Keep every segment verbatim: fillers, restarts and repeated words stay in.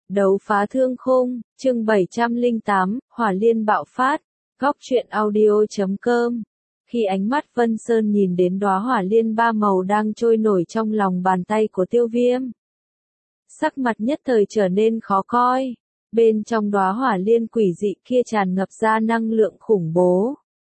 Đấu phá thương khung, chương bảy trăm lẻ tám, Hỏa Liên bạo phát, góc truyện audio chấm com. Khi ánh mắt Vân Sơn nhìn đến đóa hỏa liên ba màu đang trôi nổi trong lòng bàn tay của Tiêu Viêm, sắc mặt nhất thời trở nên khó coi. Bên trong đóa hỏa liên quỷ dị kia tràn ngập ra năng lượng khủng bố.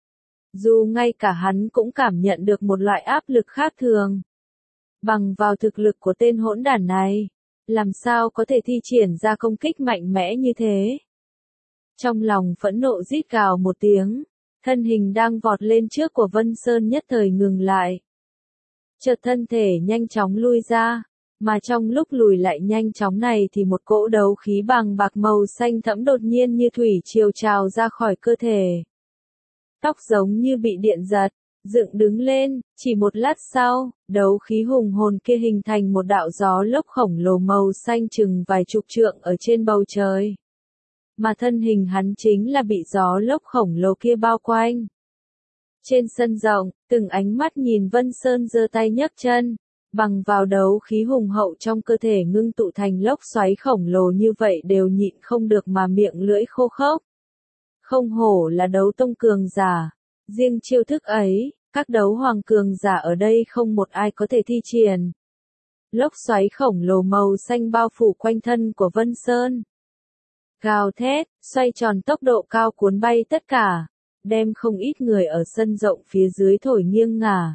Dù ngay cả hắn cũng cảm nhận được một loại áp lực khác thường. Bằng vào thực lực của tên hỗn đản này, làm sao có thể thi triển ra công kích mạnh mẽ như thế? Trong lòng phẫn nộ rít gào một tiếng, thân hình đang vọt lên trước của Vân Sơn nhất thời ngừng lại. Chợt thân thể nhanh chóng lui ra, mà trong lúc lùi lại nhanh chóng này thì một cỗ đấu khí bằng bạc màu xanh thẫm đột nhiên như thủy triều trào ra khỏi cơ thể. Tóc giống như bị điện giật, dựng đứng lên, chỉ một lát sau, đấu khí hùng hồn kia hình thành một đạo gió lốc khổng lồ màu xanh chừng vài chục trượng ở trên bầu trời. Mà thân hình hắn chính là bị gió lốc khổng lồ kia bao quanh. Trên sân rộng, từng ánh mắt nhìn Vân Sơn giơ tay nhấc chân, bằng vào đấu khí hùng hậu trong cơ thể ngưng tụ thành lốc xoáy khổng lồ như vậy đều nhịn không được mà miệng lưỡi khô khốc. Không hổ là đấu tông cường giả, riêng chiêu thức ấy, các đấu hoàng cường giả ở đây không một ai có thể thi triển. Lốc xoáy khổng lồ màu xanh bao phủ quanh thân của Vân Sơn. Gào thét, xoay tròn tốc độ cao cuốn bay tất cả, đem không ít người ở sân rộng phía dưới thổi nghiêng ngả.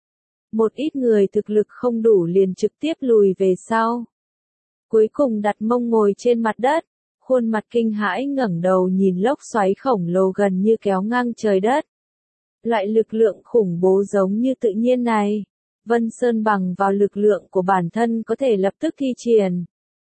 Một ít người thực lực không đủ liền trực tiếp lùi về sau. Cuối cùng đặt mông ngồi trên mặt đất, khuôn mặt kinh hãi ngẩng đầu nhìn lốc xoáy khổng lồ gần như kéo ngang trời đất. Loại lực lượng khủng bố giống như tự nhiên này, Vân Sơn bằng vào lực lượng của bản thân có thể lập tức thi triển.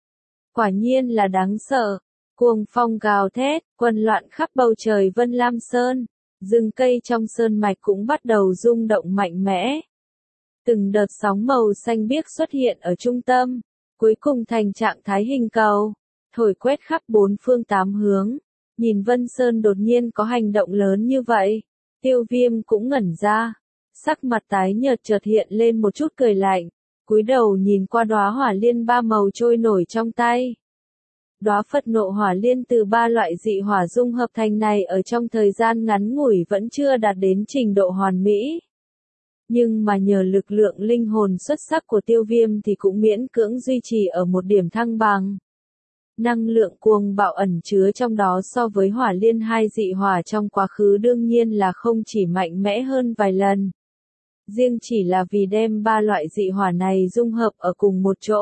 Quả nhiên là đáng sợ. Cuồng phong gào thét, quần loạn khắp bầu trời Vân Lam Sơn, rừng cây trong sơn mạch cũng bắt đầu rung động mạnh mẽ. Từng đợt sóng màu xanh biếc xuất hiện ở trung tâm, cuối cùng thành trạng thái hình cầu, thổi quét khắp bốn phương tám hướng. Nhìn Vân Sơn đột nhiên có hành động lớn như vậy, Tiêu Viêm cũng ngẩn ra, sắc mặt tái nhợt chợt hiện lên một chút cười lạnh, cúi đầu nhìn qua đóa hỏa liên ba màu trôi nổi trong tay. Đóa Phật nộ hỏa liên từ ba loại dị hỏa dung hợp thành này ở trong thời gian ngắn ngủi vẫn chưa đạt đến trình độ hoàn mỹ. Nhưng mà nhờ lực lượng linh hồn xuất sắc của Tiêu Viêm thì cũng miễn cưỡng duy trì ở một điểm thăng bằng. Năng lượng cuồng bạo ẩn chứa trong đó so với hỏa liên hai dị hỏa trong quá khứ đương nhiên là không chỉ mạnh mẽ hơn vài lần. Riêng chỉ là vì đem ba loại dị hỏa này dung hợp ở cùng một chỗ.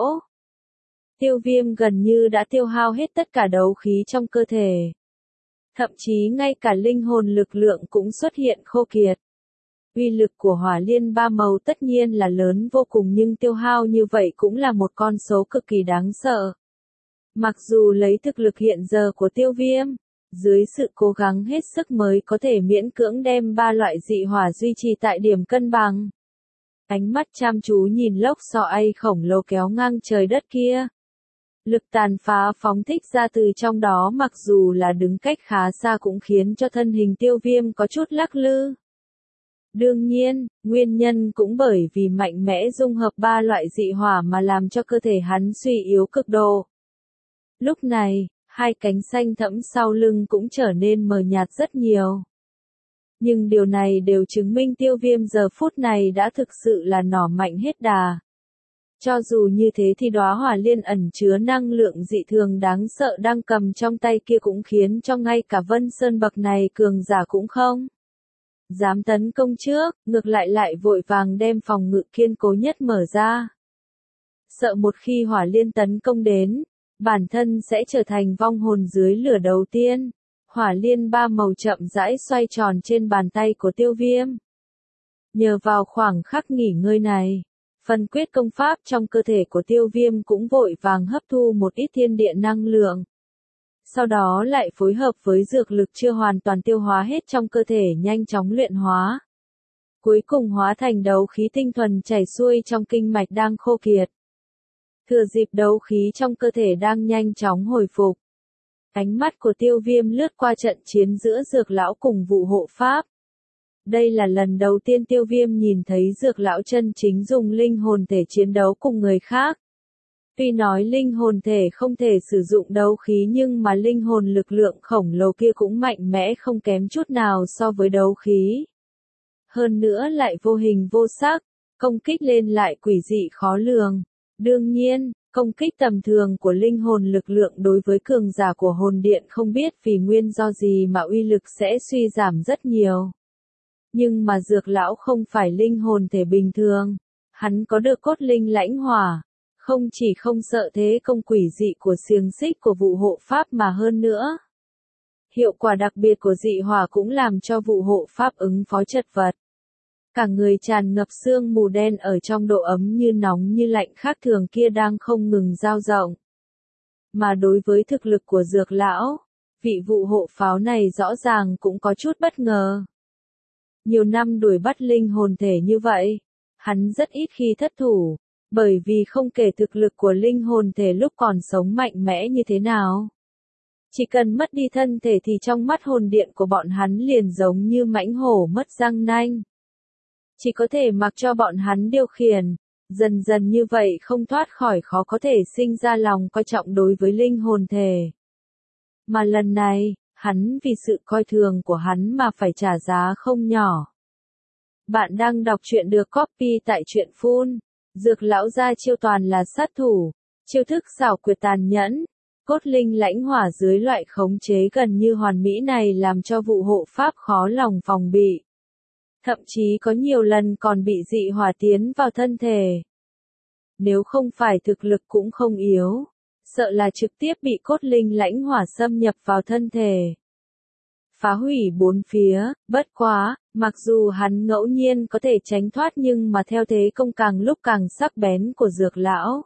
Tiêu Viêm gần như đã tiêu hao hết tất cả đấu khí trong cơ thể. Thậm chí ngay cả linh hồn lực lượng cũng xuất hiện khô kiệt. Uy lực của hỏa liên ba màu tất nhiên là lớn vô cùng nhưng tiêu hao như vậy cũng là một con số cực kỳ đáng sợ. Mặc dù lấy thực lực hiện giờ của Tiêu Viêm, dưới sự cố gắng hết sức mới có thể miễn cưỡng đem ba loại dị hỏa duy trì tại điểm cân bằng. Ánh mắt chăm chú nhìn lốc xoáy khổng lồ kéo ngang trời đất kia. Lực tàn phá phóng thích ra từ trong đó mặc dù là đứng cách khá xa cũng khiến cho thân hình Tiêu Viêm có chút lắc lư. Đương nhiên, nguyên nhân cũng bởi vì mạnh mẽ dung hợp ba loại dị hỏa mà làm cho cơ thể hắn suy yếu cực độ. Lúc này, hai cánh xanh thẫm sau lưng cũng trở nên mờ nhạt rất nhiều. Nhưng điều này đều chứng minh Tiêu Viêm giờ phút này đã thực sự là nỏ mạnh hết đà. Cho dù như thế thì đóa hỏa liên ẩn chứa năng lượng dị thường đáng sợ đang cầm trong tay kia cũng khiến cho ngay cả Vân Sơn bậc này cường giả cũng không dám tấn công trước, ngược lại lại vội vàng đem phòng ngự kiên cố nhất mở ra. Sợ một khi hỏa liên tấn công đến, bản thân sẽ trở thành vong hồn dưới lửa đầu tiên. Hỏa liên ba màu chậm rãi xoay tròn trên bàn tay của Tiêu Viêm. Nhờ vào khoảng khắc nghỉ ngơi này, phần quyết công pháp trong cơ thể của Tiêu Viêm cũng vội vàng hấp thu một ít thiên địa năng lượng. Sau đó lại phối hợp với dược lực chưa hoàn toàn tiêu hóa hết trong cơ thể nhanh chóng luyện hóa. Cuối cùng hóa thành đấu khí tinh thuần chảy xuôi trong kinh mạch đang khô kiệt. Thừa dịp đấu khí trong cơ thể đang nhanh chóng hồi phục. Ánh mắt của Tiêu Viêm lướt qua trận chiến giữa dược lão cùng vụ hộ pháp. Đây là lần đầu tiên Tiêu Viêm nhìn thấy dược lão chân chính dùng linh hồn thể chiến đấu cùng người khác. Tuy nói linh hồn thể không thể sử dụng đấu khí nhưng mà linh hồn lực lượng khổng lồ kia cũng mạnh mẽ không kém chút nào so với đấu khí. Hơn nữa lại vô hình vô sắc, công kích lên lại quỷ dị khó lường. Đương nhiên, công kích tầm thường của linh hồn lực lượng đối với cường giả của hồn điện không biết vì nguyên do gì mà uy lực sẽ suy giảm rất nhiều. Nhưng mà Dược lão không phải linh hồn thể bình thường, hắn có được cốt linh lãnh hỏa, không chỉ không sợ thế công quỷ dị của xiềng xích của vụ hộ pháp mà hơn nữa. Hiệu quả đặc biệt của dị hỏa cũng làm cho vụ hộ pháp ứng phó chật vật. Cả người tràn ngập sương mù đen ở trong độ ấm như nóng như lạnh khác thường kia đang không ngừng dao rộng. Mà đối với thực lực của Dược lão, vị vụ hộ pháo này rõ ràng cũng có chút bất ngờ. Nhiều năm đuổi bắt linh hồn thể như vậy, hắn rất ít khi thất thủ, bởi vì không kể thực lực của linh hồn thể lúc còn sống mạnh mẽ như thế nào. Chỉ cần mất đi thân thể thì trong mắt hồn điện của bọn hắn liền giống như mãnh hổ mất răng nanh. Chỉ có thể mặc cho bọn hắn điều khiển, dần dần như vậy không thoát khỏi khó có thể sinh ra lòng coi trọng đối với linh hồn thể. Mà lần này, hắn vì sự coi thường của hắn mà phải trả giá không nhỏ. Bạn đang đọc truyện được copy tại truyện phun. Dược lão ra chiêu toàn là sát thủ, chiêu thức xảo quyệt tàn nhẫn, cốt linh lãnh hỏa dưới loại khống chế gần như hoàn mỹ này làm cho vụ hộ pháp khó lòng phòng bị. Thậm chí có nhiều lần còn bị dị hỏa tiến vào thân thể. Nếu không phải thực lực cũng không yếu, sợ là trực tiếp bị cốt linh lãnh hỏa xâm nhập vào thân thể. Phá hủy bốn phía, bất quá, mặc dù hắn ngẫu nhiên có thể tránh thoát nhưng mà theo thế công càng lúc càng sắc bén của Dược lão.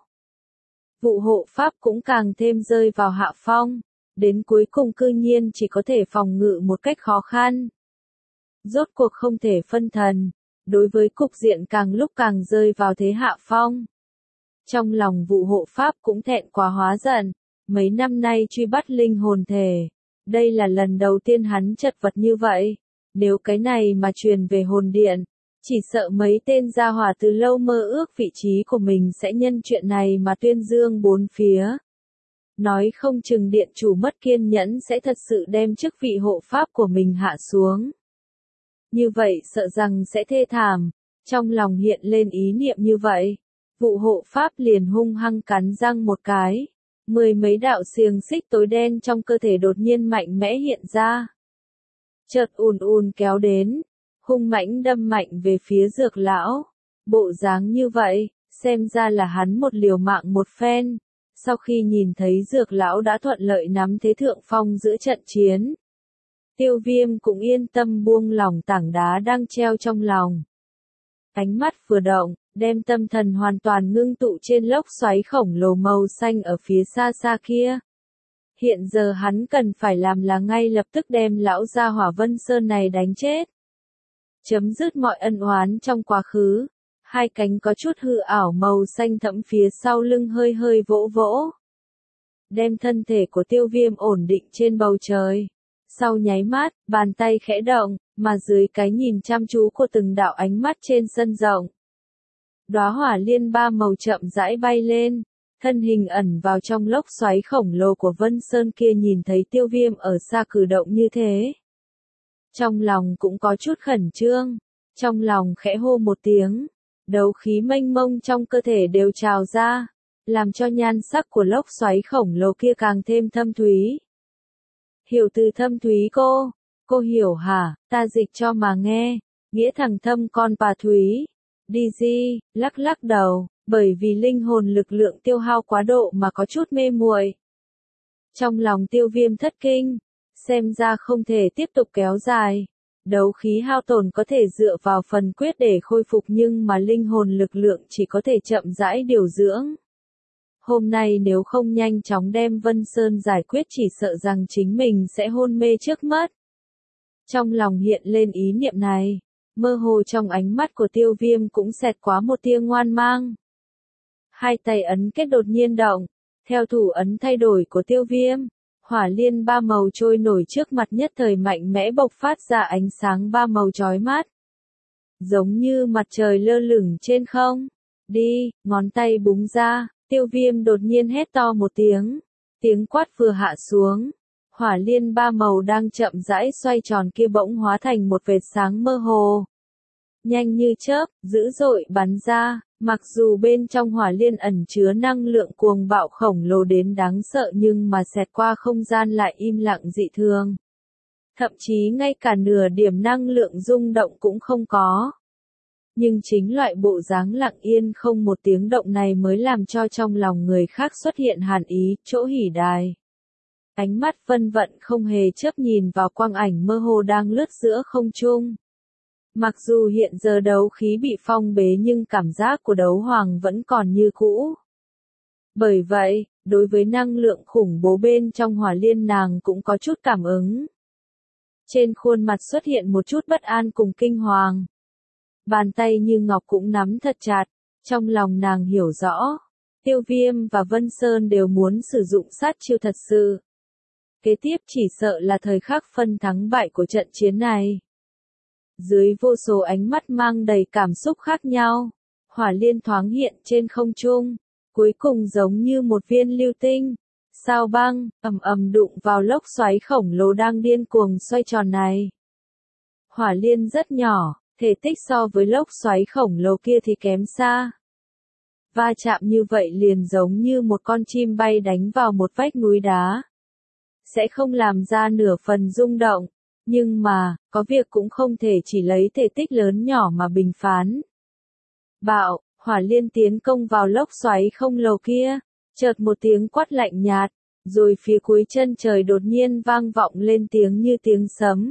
Vụ hộ pháp cũng càng thêm rơi vào hạ phong, đến cuối cùng cư nhiên chỉ có thể phòng ngự một cách khó khăn. Rốt cuộc không thể phân thần, đối với cục diện càng lúc càng rơi vào thế hạ phong. Trong lòng vụ hộ pháp cũng thẹn quá hóa giận, mấy năm nay truy bắt linh hồn thể. Đây là lần đầu tiên hắn chật vật như vậy, nếu cái này mà truyền về hồn điện, chỉ sợ mấy tên gia hỏa từ lâu mơ ước vị trí của mình sẽ nhân chuyện này mà tuyên dương bốn phía. Nói không chừng điện chủ mất kiên nhẫn sẽ thật sự đem chức vị hộ pháp của mình hạ xuống. Như vậy sợ rằng sẽ thê thảm, trong lòng hiện lên ý niệm như vậy, vụ hộ pháp liền hung hăng cắn răng một cái. Mười mấy đạo xiềng xích tối đen trong cơ thể đột nhiên mạnh mẽ hiện ra. Chợt ùn ùn kéo đến, hung mãnh đâm mạnh về phía Dược lão. Bộ dáng như vậy, xem ra là hắn một liều mạng một phen. Sau khi nhìn thấy Dược lão đã thuận lợi nắm thế thượng phong giữa trận chiến, Tiêu Viêm cũng yên tâm buông lỏng tảng đá đang treo trong lòng. Ánh mắt vừa động, đem tâm thần hoàn toàn ngưng tụ trên lốc xoáy khổng lồ màu xanh ở phía xa xa kia. Hiện giờ hắn cần phải làm là ngay lập tức đem lão gia hỏa Vân Sơn này đánh chết. Chấm dứt mọi ân oán trong quá khứ. Hai cánh có chút hư ảo màu xanh thẫm phía sau lưng hơi hơi vỗ vỗ. Đem thân thể của Tiêu Viêm ổn định trên bầu trời. Sau nháy mắt, bàn tay khẽ động, mà dưới cái nhìn chăm chú của từng đạo ánh mắt trên sân rộng. Đóa hỏa liên ba màu chậm rãi bay lên, thân hình ẩn vào trong lốc xoáy khổng lồ của Vân Sơn kia nhìn thấy Tiêu Viêm ở xa cử động như thế. Trong lòng cũng có chút khẩn trương, trong lòng khẽ hô một tiếng, đấu khí mênh mông trong cơ thể đều trào ra, làm cho nhan sắc của lốc xoáy khổng lồ kia càng thêm thâm thúy. Hiểu từ thâm thúy cô, cô hiểu hả, ta dịch cho mà nghe, nghĩa thằng thâm con bà thúy. Đi di, lắc lắc đầu, bởi vì linh hồn lực lượng tiêu hao quá độ mà có chút mê muội. Trong lòng Tiêu Viêm thất kinh, xem ra không thể tiếp tục kéo dài. Đấu khí hao tổn có thể dựa vào phần quyết để khôi phục nhưng mà linh hồn lực lượng chỉ có thể chậm rãi điều dưỡng. Hôm nay nếu không nhanh chóng đem Vân Sơn giải quyết chỉ sợ rằng chính mình sẽ hôn mê trước mất. Trong lòng hiện lên ý niệm này. Mơ hồ trong ánh mắt của Tiêu Viêm cũng xẹt qua một tia ngoan mang. Hai tay ấn kết đột nhiên động, theo thủ ấn thay đổi của Tiêu Viêm, hỏa liên ba màu trôi nổi trước mặt nhất thời mạnh mẽ bộc phát ra ánh sáng ba màu chói mắt. Giống như mặt trời lơ lửng trên không. Đi, ngón tay búng ra, Tiêu Viêm đột nhiên hét to một tiếng. Tiếng quát vừa hạ xuống. Hỏa liên ba màu đang chậm rãi xoay tròn kia bỗng hóa thành một vệt sáng mơ hồ. Nhanh như chớp, dữ dội bắn ra, mặc dù bên trong hỏa liên ẩn chứa năng lượng cuồng bạo khổng lồ đến đáng sợ nhưng mà xẹt qua không gian lại im lặng dị thường. Thậm chí ngay cả nửa điểm năng lượng rung động cũng không có. Nhưng chính loại bộ dáng lặng yên không một tiếng động này mới làm cho trong lòng người khác xuất hiện hàn ý, chỗ hỉ đài. Ánh mắt Vân Vận không hề chớp nhìn vào quang ảnh mơ hồ đang lướt giữa không trung. Mặc dù hiện giờ đấu khí bị phong bế nhưng cảm giác của đấu hoàng vẫn còn như cũ. Bởi vậy, đối với năng lượng khủng bố bên trong hỏa liên nàng cũng có chút cảm ứng. Trên khuôn mặt xuất hiện một chút bất an cùng kinh hoàng. Bàn tay như ngọc cũng nắm thật chặt, trong lòng nàng hiểu rõ. Tiêu Viêm và Vân Sơn đều muốn sử dụng sát chiêu thật sự. Kế tiếp chỉ sợ là thời khắc phân thắng bại của trận chiến này. Dưới vô số ánh mắt mang đầy cảm xúc khác nhau, hỏa liên thoáng hiện trên không trung, cuối cùng giống như một viên lưu tinh, sao băng, ầm ầm đụng vào lốc xoáy khổng lồ đang điên cuồng xoay tròn này. Hỏa liên rất nhỏ, thể tích so với lốc xoáy khổng lồ kia thì kém xa. Va chạm như vậy liền giống như một con chim bay đánh vào một vách núi đá. Sẽ không làm ra nửa phần rung động. Nhưng mà, có việc cũng không thể chỉ lấy thể tích lớn nhỏ mà bình phán. Bạo, hỏa liên tiến công vào lốc xoáy không lồ kia, chợt một tiếng quát lạnh nhạt, rồi phía cuối chân trời đột nhiên vang vọng lên tiếng như tiếng sấm.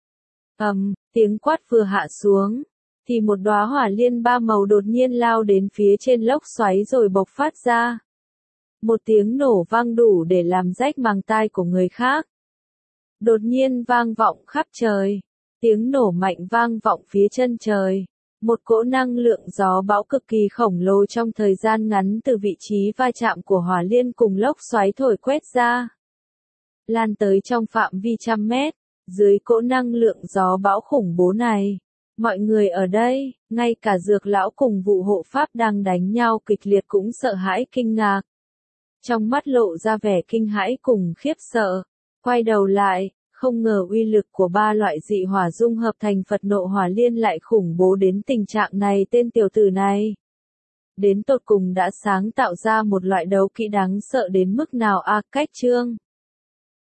Ầm, tiếng quát vừa hạ xuống, thì một đóa hỏa liên ba màu đột nhiên lao đến phía trên lốc xoáy rồi bộc phát ra. Một tiếng nổ vang đủ để làm rách màng tai của người khác. Đột nhiên vang vọng khắp trời, tiếng nổ mạnh vang vọng phía chân trời, một cỗ năng lượng gió bão cực kỳ khổng lồ trong thời gian ngắn từ vị trí va chạm của hỏa liên cùng lốc xoáy thổi quét ra. Lan tới trong phạm vi trăm mét, dưới cỗ năng lượng gió bão khủng bố này, mọi người ở đây, ngay cả Dược lão cùng Vụ hộ pháp đang đánh nhau kịch liệt cũng sợ hãi kinh ngạc. Trong mắt lộ ra vẻ kinh hãi cùng khiếp sợ. Quay đầu lại, không ngờ uy lực của ba loại dị hỏa dung hợp thành Phật nộ hỏa liên lại khủng bố đến tình trạng này. Tên tiểu tử này đến tột cùng đã sáng tạo ra một loại đấu kỹ đáng sợ đến mức nào a? À, cách chương